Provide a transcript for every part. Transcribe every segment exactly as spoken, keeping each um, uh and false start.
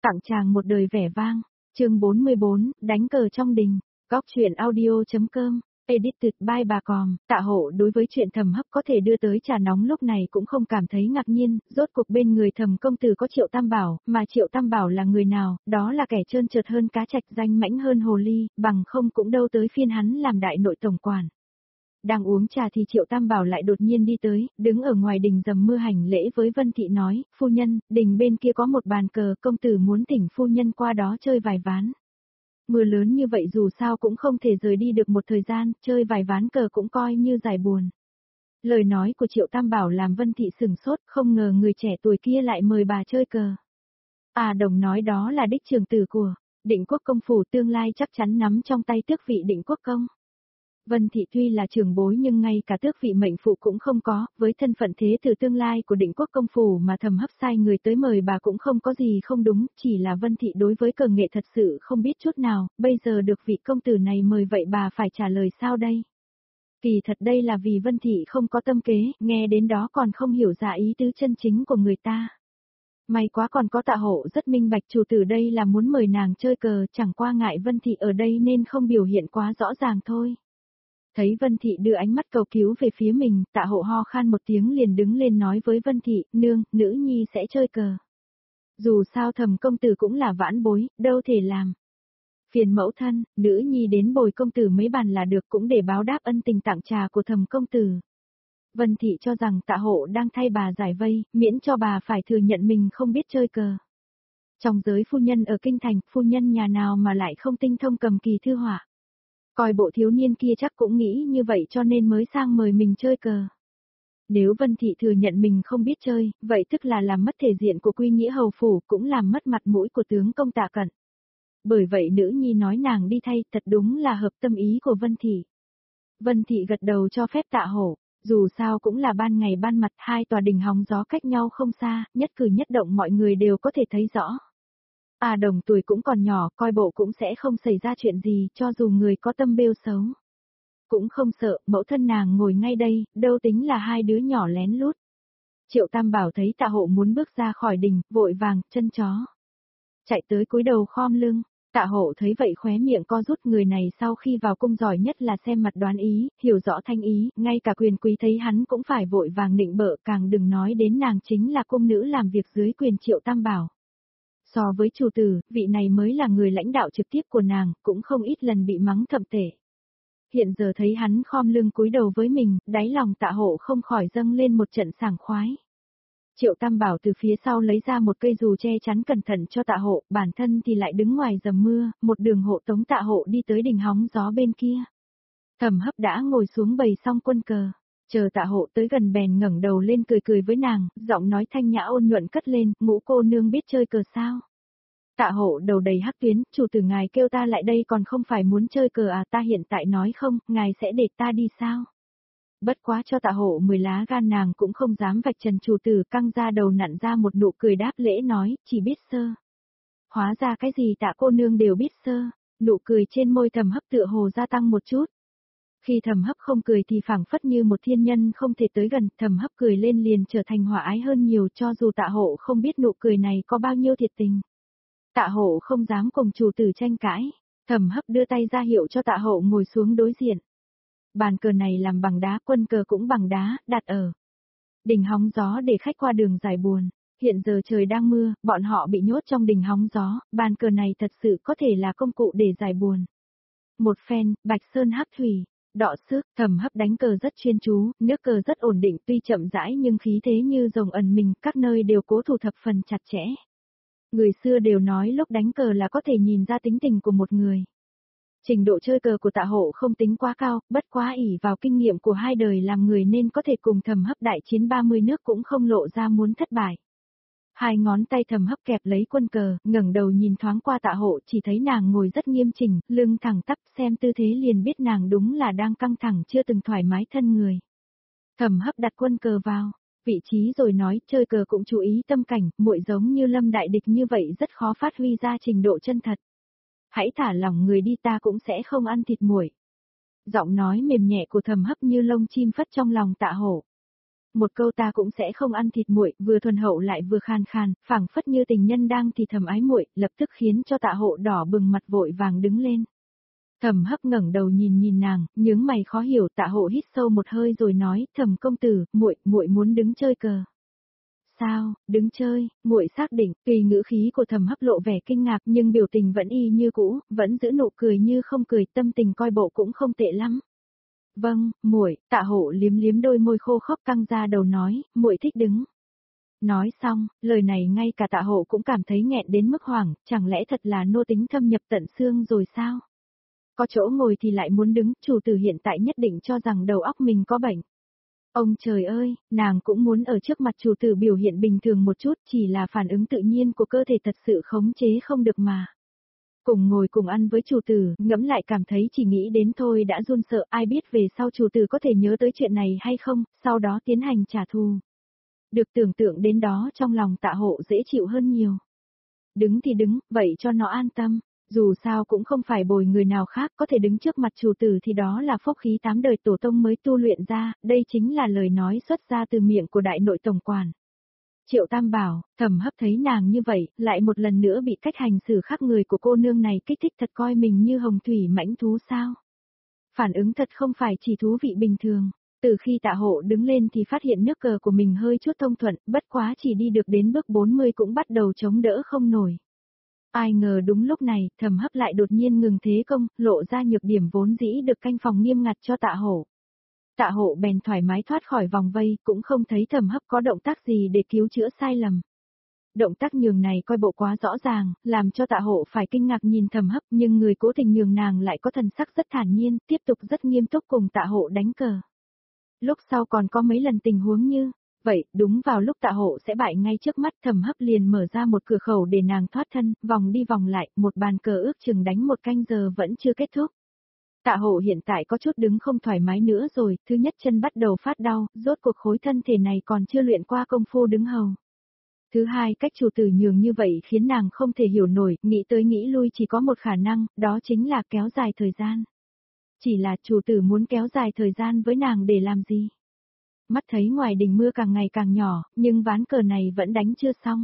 Tặng chàng một đời vẻ vang, chương bốn mươi bốn, đánh cờ trong đình, góc chuyện audio.com, edited by bà Còm. Tạ Hộ đối với chuyện Thẩm Hấp có thể đưa tới trà nóng lúc này cũng không cảm thấy ngạc nhiên, rốt cuộc bên người Thẩm công tử có Triệu Tam Bảo, mà Triệu Tam Bảo là người nào, đó là kẻ trơn trượt hơn cá trạch, danh mãnh hơn hồ ly, bằng không cũng đâu tới phiên hắn làm đại nội tổng quản. Đang uống trà thì Triệu Tam Bảo lại đột nhiên đi tới, đứng ở ngoài đình dầm mưa hành lễ với Vân Thị nói, phu nhân, đình bên kia có một bàn cờ, công tử muốn thỉnh phu nhân qua đó chơi vài ván. Mưa lớn như vậy dù sao cũng không thể rời đi được một thời gian, chơi vài ván cờ cũng coi như giải buồn. Lời nói của Triệu Tam Bảo làm Vân Thị sửng sốt, không ngờ người trẻ tuổi kia lại mời bà chơi cờ. À Đồng nói đó là đích trưởng tử của Định Quốc công phủ, tương lai chắc chắn nắm trong tay tước vị Định Quốc công. Vân Thị tuy là trưởng bối nhưng ngay cả tước vị mệnh phụ cũng không có, với thân phận thế tử tương lai của Định Quốc công phủ mà Thẩm Hấp sai người tới mời bà cũng không có gì không đúng, chỉ là Vân Thị đối với cờ nghệ thật sự không biết chút nào, bây giờ được vị công tử này mời vậy bà phải trả lời sao đây? Kỳ thật đây là vì Vân Thị không có tâm kế, nghe đến đó còn không hiểu ra ý tứ chân chính của người ta. May quá còn có Tạ Hộ rất minh bạch, chủ tử đây là muốn mời nàng chơi cờ, chẳng qua ngại Vân Thị ở đây nên không biểu hiện quá rõ ràng thôi. Thấy Vân Thị đưa ánh mắt cầu cứu về phía mình, Tạ Hộ ho khan một tiếng liền đứng lên nói với Vân Thị, nương, nữ nhi sẽ chơi cờ. Dù sao Thẩm công tử cũng là vãn bối, đâu thể làm. Phiền mẫu thân, nữ nhi đến bồi công tử mấy bàn là được, cũng để báo đáp ân tình tặng trà của Thẩm công tử. Vân Thị cho rằng Tạ Hộ đang thay bà giải vây, miễn cho bà phải thừa nhận mình không biết chơi cờ. Trong giới phu nhân ở kinh thành, phu nhân nhà nào mà lại không tinh thông cầm kỳ thư họa. Coi bộ thiếu niên kia chắc cũng nghĩ như vậy cho nên mới sang mời mình chơi cờ. Nếu Vân Thị thừa nhận mình không biết chơi, vậy tức là làm mất thể diện của Quy Nghĩa hầu phủ, cũng làm mất mặt mũi của tướng công Tạ Cận. Bởi vậy nữ nhi nói nàng đi thay, thật đúng là hợp tâm ý của Vân Thị. Vân Thị gật đầu cho phép Tạ Hổ, dù sao cũng là ban ngày ban mặt, hai tòa đình hóng gió cách nhau không xa, nhất cử nhất động mọi người đều có thể thấy rõ. À Đồng tuổi cũng còn nhỏ, coi bộ cũng sẽ không xảy ra chuyện gì, cho dù người có tâm bêu xấu. Cũng không sợ, mẫu thân nàng ngồi ngay đây, đâu tính là hai đứa nhỏ lén lút. Triệu Tam Bảo thấy Tạ Hộ muốn bước ra khỏi đình, vội vàng, chân chó. Chạy tới cúi đầu khom lưng, Tạ Hộ thấy vậy khóe miệng co rút, người này sau khi vào cung giỏi nhất là xem mặt đoán ý, hiểu rõ thanh ý, ngay cả quyền quý thấy hắn cũng phải vội vàng nịnh bợ, càng đừng nói đến nàng chính là cung nữ làm việc dưới quyền Triệu Tam Bảo. So với chủ tử, vị này mới là người lãnh đạo trực tiếp của nàng, cũng không ít lần bị mắng thậm tệ. Hiện giờ thấy hắn khom lưng cúi đầu với mình, đáy lòng Tạ Hộ không khỏi dâng lên một trận sảng khoái. Triệu Tam Bảo từ phía sau lấy ra một cây dù che chắn cẩn thận cho Tạ Hộ, bản thân thì lại đứng ngoài dầm mưa, một đường hộ tống Tạ Hộ đi tới đình hóng gió bên kia. Thẩm Hấp đã ngồi xuống bày xong quân cờ, chờ Tạ Hộ tới gần bèn ngẩng đầu lên cười cười với nàng, giọng nói thanh nhã ôn nhuận cất lên, ngũ cô nương biết chơi cờ sao? Tạ Hộ đầu đầy hắc tuyến, chủ tử ngài kêu ta lại đây còn không phải muốn chơi cờ à, ta hiện tại nói không, ngài sẽ để ta đi sao? Bất quá cho Tạ Hộ mười lá gan nàng cũng không dám vạch trần chủ tử, căng ra đầu nặn ra một nụ cười đáp lễ nói, chỉ biết sơ. Hóa ra cái gì Tạ cô nương đều biết sơ, nụ cười trên môi Thẩm Hấp tựa hồ gia tăng một chút. Khi Thẩm Hấp không cười thì phảng phất như một thiên nhân không thể tới gần, Thẩm Hấp cười lên liền trở thành hòa ái hơn nhiều, cho dù Tạ Hộ không biết nụ cười này có bao nhiêu thiệt tình. Tạ Hộ không dám cùng chủ tử tranh cãi, Thẩm Hấp đưa tay ra hiệu cho Tạ Hộ ngồi xuống đối diện. Bàn cờ này làm bằng đá, quân cờ cũng bằng đá, đặt ở đình hóng gió để khách qua đường giải buồn. Hiện giờ trời đang mưa, bọn họ bị nhốt trong đình hóng gió, bàn cờ này thật sự có thể là công cụ để giải buồn. Một phen, Bạch Sơn hắc thủy, đọ sức, Thẩm Hấp đánh cờ rất chuyên chú, nước cờ rất ổn định, tuy chậm rãi nhưng khí thế như rồng ẩn mình, các nơi đều cố thủ thập phần chặt chẽ. Người xưa đều nói lúc đánh cờ là có thể nhìn ra tính tình của một người. Trình độ chơi cờ của Tạ Hộ không tính quá cao, bất quá ỷ vào kinh nghiệm của hai đời làm người nên có thể cùng Thẩm Hấp đại chiến ba mươi nước cũng không lộ ra muốn thất bại. Hai ngón tay Thẩm Hấp kẹp lấy quân cờ, ngẩng đầu nhìn thoáng qua Tạ Hộ, chỉ thấy nàng ngồi rất nghiêm chỉnh, lưng thẳng tắp, xem tư thế liền biết nàng đúng là đang căng thẳng chưa từng thoải mái thân người. Thẩm Hấp đặt quân cờ vào vị trí rồi nói, chơi cờ cũng chú ý tâm cảnh, muội giống như Lâm đại địch như vậy rất khó phát huy ra trình độ chân thật. Hãy thả lỏng người đi, ta cũng sẽ không ăn thịt muội. Giọng nói mềm nhẹ của Thẩm Hấp như lông chim phất trong lòng Tạ Hộ. một câu ta cũng sẽ không ăn thịt muội, vừa thuần hậu lại vừa khàn khàn, phảng phất như tình nhân đang thì thầm ái muội, lập tức khiến cho Tạ Hộ đỏ bừng mặt vội vàng đứng lên. Thẩm Hấp ngẩng đầu nhìn nhìn nàng, nhướng mày khó hiểu. Tạ Hộ hít sâu một hơi rồi nói, Thẩm công tử, muội, muội muốn đứng chơi cờ. Sao, đứng chơi? Muội xác định. Tùy ngữ khí của Thẩm Hấp lộ vẻ kinh ngạc, nhưng biểu tình vẫn y như cũ, vẫn giữ nụ cười như không cười, tâm tình coi bộ cũng không tệ lắm. Vâng, muội. Tạ Hộ liếm liếm đôi môi khô khốc căng ra đầu nói, muội thích đứng. Nói xong, lời này ngay cả Tạ Hộ cũng cảm thấy nghẹn đến mức hoảng, chẳng lẽ thật là nô tính thâm nhập tận xương rồi sao? Có chỗ ngồi thì lại muốn đứng, chủ tử hiện tại nhất định cho rằng đầu óc mình có bệnh. Ông trời ơi, nàng cũng muốn ở trước mặt chủ tử biểu hiện bình thường một chút, chỉ là phản ứng tự nhiên của cơ thể thật sự khống chế không được mà. Cùng ngồi cùng ăn với chủ tử, ngẫm lại cảm thấy chỉ nghĩ đến thôi đã run sợ, ai biết về sau chủ tử có thể nhớ tới chuyện này hay không, sau đó tiến hành trả thù. Được tưởng tượng đến đó trong lòng Tạ Hộ dễ chịu hơn nhiều. Đứng thì đứng, vậy cho nó an tâm. Dù sao cũng không phải bồi người nào khác có thể đứng trước mặt chủ tử thì đó là phúc khí tám đời tổ tông mới tu luyện ra, đây chính là lời nói xuất ra từ miệng của đại nội tổng quản. Triệu Tam bảo, Thẩm Hấp thấy nàng như vậy, lại một lần nữa bị cách hành xử khác người của cô nương này kích thích thật coi mình như hồng thủy mãnh thú sao. Phản ứng thật không phải chỉ thú vị bình thường. Từ khi Tạ Hộ đứng lên thì phát hiện nước cờ của mình hơi chút thông thuận, bất quá chỉ đi được đến bước bốn mươi cũng bắt đầu chống đỡ không nổi. Ai ngờ đúng lúc này, Thẩm Hấp lại đột nhiên ngừng thế công, lộ ra nhược điểm vốn dĩ được canh phòng nghiêm ngặt cho Tạ Hộ. Tạ Hộ bèn thoải mái thoát khỏi vòng vây, cũng không thấy Thẩm Hấp có động tác gì để cứu chữa sai lầm. Động tác nhường này coi bộ quá rõ ràng, làm cho Tạ Hộ phải kinh ngạc nhìn Thẩm Hấp, nhưng người cố tình nhường nàng lại có thần sắc rất thản nhiên, tiếp tục rất nghiêm túc cùng Tạ Hộ đánh cờ. Lúc sau còn có mấy lần tình huống như vậy, đúng vào lúc Tạ Hộ sẽ bại ngay trước mắt, Thẩm Hấp liền mở ra một cửa khẩu để nàng thoát thân, vòng đi vòng lại, một bàn cờ ước chừng đánh một canh giờ vẫn chưa kết thúc. Tạ Hộ hiện tại có chút đứng không thoải mái nữa rồi, thứ nhất chân bắt đầu phát đau, rốt cuộc khối thân thể này còn chưa luyện qua công phu đứng hầu. Thứ hai, cách chủ tử nhường như vậy khiến nàng không thể hiểu nổi, nghĩ tới nghĩ lui chỉ có một khả năng, đó chính là kéo dài thời gian. Chỉ là chủ tử muốn kéo dài thời gian với nàng để làm gì? Mắt thấy ngoài đình mưa càng ngày càng nhỏ, nhưng ván cờ này vẫn đánh chưa xong.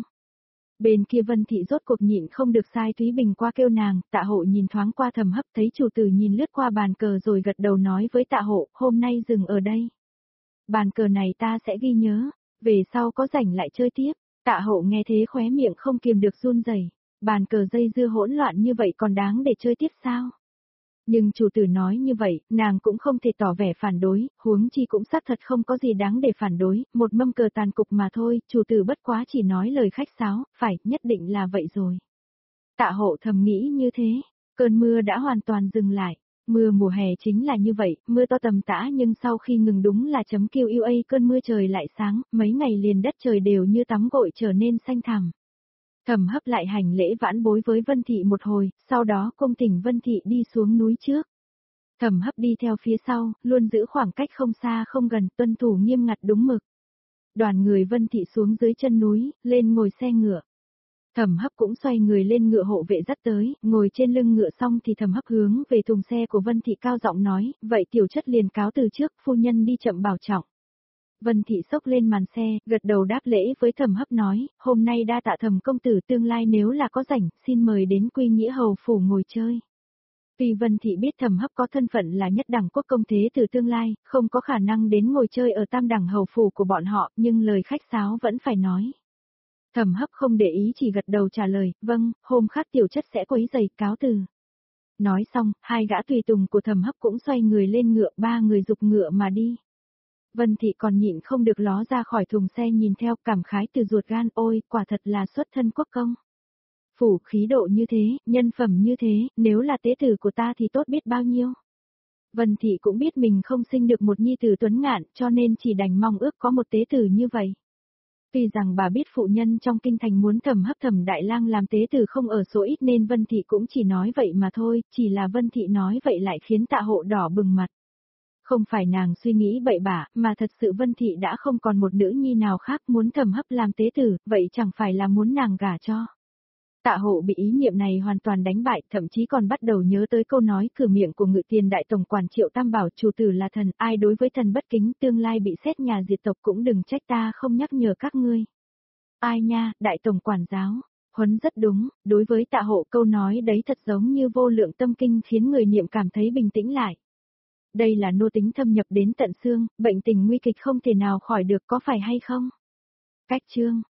Bên kia Vân Thị rốt cuộc nhịn không được sai Thúy Bình qua kêu nàng, Tạ Hộ nhìn thoáng qua Thẩm Hấp thấy chủ tử nhìn lướt qua bàn cờ rồi gật đầu nói với Tạ Hộ, hôm nay dừng ở đây. Bàn cờ này ta sẽ ghi nhớ, về sau có rảnh lại chơi tiếp. Tạ Hộ nghe thế khóe miệng không kiềm được run rẩy, bàn cờ dây dưa hỗn loạn như vậy còn đáng để chơi tiếp sao? Nhưng chủ tử nói như vậy, nàng cũng không thể tỏ vẻ phản đối, huống chi cũng xác thật không có gì đáng để phản đối, một mâm cờ tàn cục mà thôi, chủ tử bất quá chỉ nói lời khách sáo, phải, nhất định là vậy rồi. Tạ Hộ thầm nghĩ như thế, cơn mưa đã hoàn toàn dừng lại, mưa mùa hè chính là như vậy, mưa to tầm tã nhưng sau khi ngừng đúng là chấm Q U A cơn mưa trời lại sáng, mấy ngày liền đất trời đều như tắm gội trở nên xanh thẳm. Thẩm Hấp lại hành lễ vãn bối với Vân Thị một hồi, sau đó cung thỉnh Vân Thị đi xuống núi trước. Thẩm Hấp đi theo phía sau, luôn giữ khoảng cách không xa không gần, tuân thủ nghiêm ngặt đúng mực. Đoàn người Vân Thị xuống dưới chân núi, lên ngồi xe ngựa. Thẩm Hấp cũng xoay người lên ngựa hộ vệ dắt tới, ngồi trên lưng ngựa xong thì Thẩm Hấp hướng về thùng xe của Vân Thị cao giọng nói, vậy tiểu chất liền cáo từ trước, phu nhân đi chậm bảo trọng. Vân Thị xốc lên màn xe, gật đầu đáp lễ với Thẩm Hấp nói, hôm nay đa tạ Thẩm công tử, tương lai nếu là có rảnh, xin mời đến Quy Nghĩa hầu phủ ngồi chơi. Tuy Vân Thị biết Thẩm Hấp có thân phận là nhất đẳng quốc công thế từ tương lai, không có khả năng đến ngồi chơi ở tam đẳng hầu phủ của bọn họ, nhưng lời khách sáo vẫn phải nói. Thẩm Hấp không để ý chỉ gật đầu trả lời, vâng, hôm khác tiểu chất sẽ quấy giày, cáo từ. Nói xong, hai gã tùy tùng của Thẩm Hấp cũng xoay người lên ngựa, ba người dục ngựa mà đi. Vân Thị còn nhịn không được ló ra khỏi thùng xe nhìn theo, cảm khái từ ruột gan, ôi, quả thật là xuất thân quốc công. Phủ khí độ như thế, nhân phẩm như thế, nếu là tế tử của ta thì tốt biết bao nhiêu. Vân Thị cũng biết mình không sinh được một nhi tử tuấn ngạn, cho nên chỉ đành mong ước có một tế tử như vậy. Tuy rằng bà biết phụ nhân trong kinh thành muốn Thẩm Hấp Thẩm đại lang làm tế tử không ở số ít nên Vân Thị cũng chỉ nói vậy mà thôi, chỉ là Vân Thị nói vậy lại khiến Tạ Hộ đỏ bừng mặt. Không phải nàng suy nghĩ bậy bạ, mà thật sự Vân Thị đã không còn một nữ nhi nào khác muốn Thẩm Hấp làm tế tử, vậy chẳng phải là muốn nàng gả cho. Tạ Hộ bị ý niệm này hoàn toàn đánh bại, thậm chí còn bắt đầu nhớ tới câu nói cửa miệng của Ngự Tiền đại tổng quản Triệu Tam bảo, chủ tử là thần, ai đối với thần bất kính tương lai bị xét nhà diệt tộc cũng đừng trách ta không nhắc nhở các ngươi. Ai nha, đại tổng quản giáo, Huấn rất đúng, đối với Tạ Hộ câu nói đấy thật giống như vô lượng tâm kinh khiến người niệm cảm thấy bình tĩnh lại. Đây là nô tính thâm nhập đến tận xương, bệnh tình nguy kịch không thể nào khỏi được có phải hay không? Cách chương